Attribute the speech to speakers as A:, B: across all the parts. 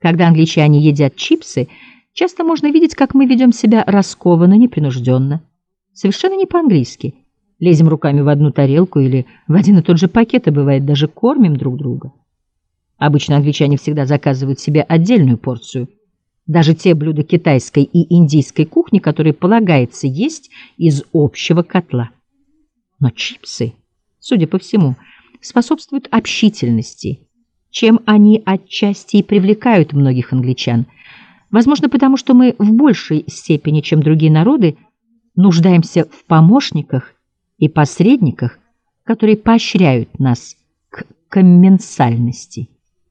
A: Когда англичане едят чипсы, часто можно видеть, как мы ведем себя раскованно, непринужденно, совершенно не по-английски. Лезем руками в одну тарелку или в один и тот же пакет, и бывает даже кормим друг друга. Обычно англичане всегда заказывают себе отдельную порцию. Даже те блюда китайской и индийской кухни, которые полагается есть из общего котла. Но чипсы, судя по всему, способствуют общительности, чем они отчасти и привлекают многих англичан. Возможно, потому что мы в большей степени, чем другие народы, нуждаемся в помощниках и посредниках, которые поощряют нас к комменсальности.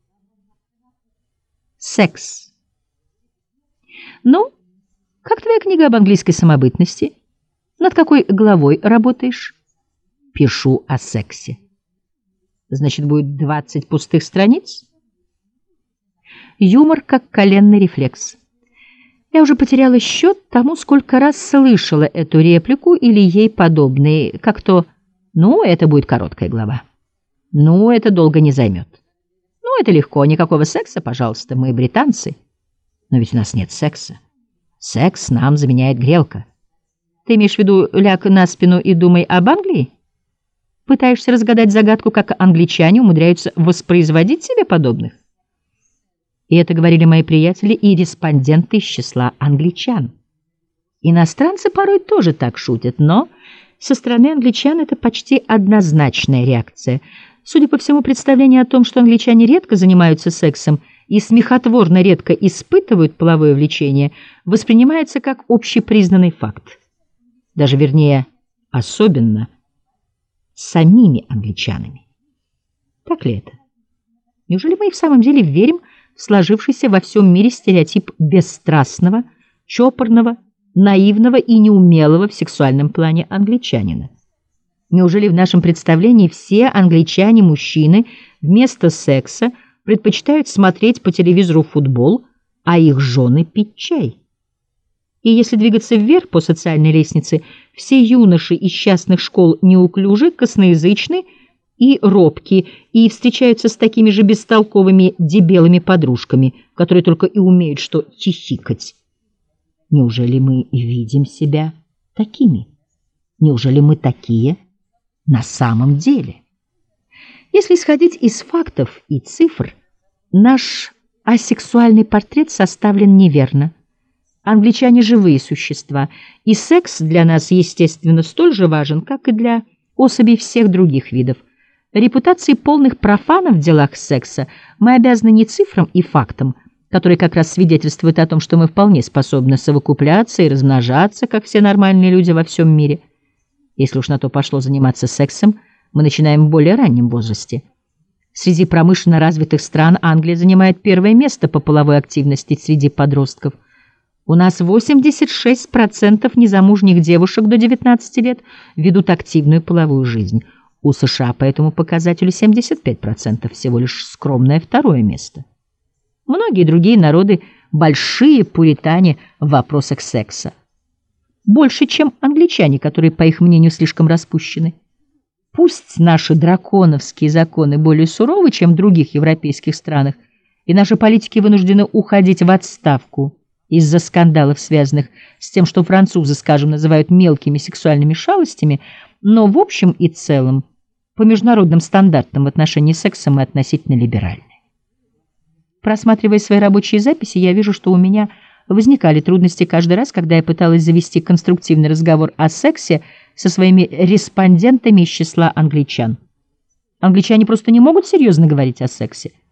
A: Секс. Ну, как твоя книга об английской самобытности? Над какой главой работаешь? Пишу о сексе. Значит, будет 20 пустых страниц? Юмор как коленный рефлекс. Я уже потеряла счет тому, сколько раз слышала эту реплику или ей подобные, как то «ну, это будет короткая глава», «ну, это долго не займет», «ну, это легко, никакого секса, пожалуйста, мы британцы». Но ведь у нас нет секса. Секс нам заменяет грелка. Ты имеешь в виду ляг на спину и думай об Англии? Пытаешься разгадать загадку, как англичане умудряются воспроизводить себе подобных? И это говорили мои приятели и респонденты из числа англичан. Иностранцы порой тоже так шутят, но со стороны англичан это почти однозначная реакция. Судя по всему, представление о том, что англичане редко занимаются сексом и смехотворно редко испытывают половое влечение, воспринимается как общепризнанный факт. Даже, вернее, особенно самими англичанами. Так ли это? Неужели мы и в самом деле верим в сложившийся во всем мире стереотип бесстрастного, чопорного, наивного и неумелого в сексуальном плане англичанина? Неужели в нашем представлении все англичане-мужчины вместо секса предпочитают смотреть по телевизору футбол, а их жены пить чай? И если двигаться вверх по социальной лестнице, все юноши из частных школ неуклюжи, косноязычны и робки, и встречаются с такими же бестолковыми дебелыми подружками, которые только и умеют что хихикать. Неужели мы и видим себя такими? Неужели мы такие на самом деле? Если исходить из фактов и цифр, наш асексуальный портрет составлен неверно. Англичане – живые существа, и секс для нас, естественно, столь же важен, как и для особей всех других видов. Репутации полных профанов в делах секса мы обязаны не цифрам и фактам, которые как раз свидетельствуют о том, что мы вполне способны совокупляться и размножаться, как все нормальные люди во всем мире. Если уж на то пошло заниматься сексом, мы начинаем в более раннем возрасте. Среди промышленно развитых стран Англия занимает первое место по половой активности среди подростков. У нас 86% незамужних девушек до 19 лет ведут активную половую жизнь. У США по этому показателю 75%, всего лишь скромное второе место. Многие другие народы – большие пуритане в вопросах секса. Больше, чем англичане, которые, по их мнению, слишком распущены. Пусть наши драконовские законы более суровы, чем в других европейских странах, и наши политики вынуждены уходить в отставку из-за скандалов, связанных с тем, что французы, скажем, называют мелкими сексуальными шалостями, но в общем и целом по международным стандартам в отношении секса мы относительно либеральны. Просматривая свои рабочие записи, я вижу, что у меня возникали трудности каждый раз, когда я пыталась завести конструктивный разговор о сексе со своими респондентами из числа англичан. Англичане просто не могут серьезно говорить о сексе.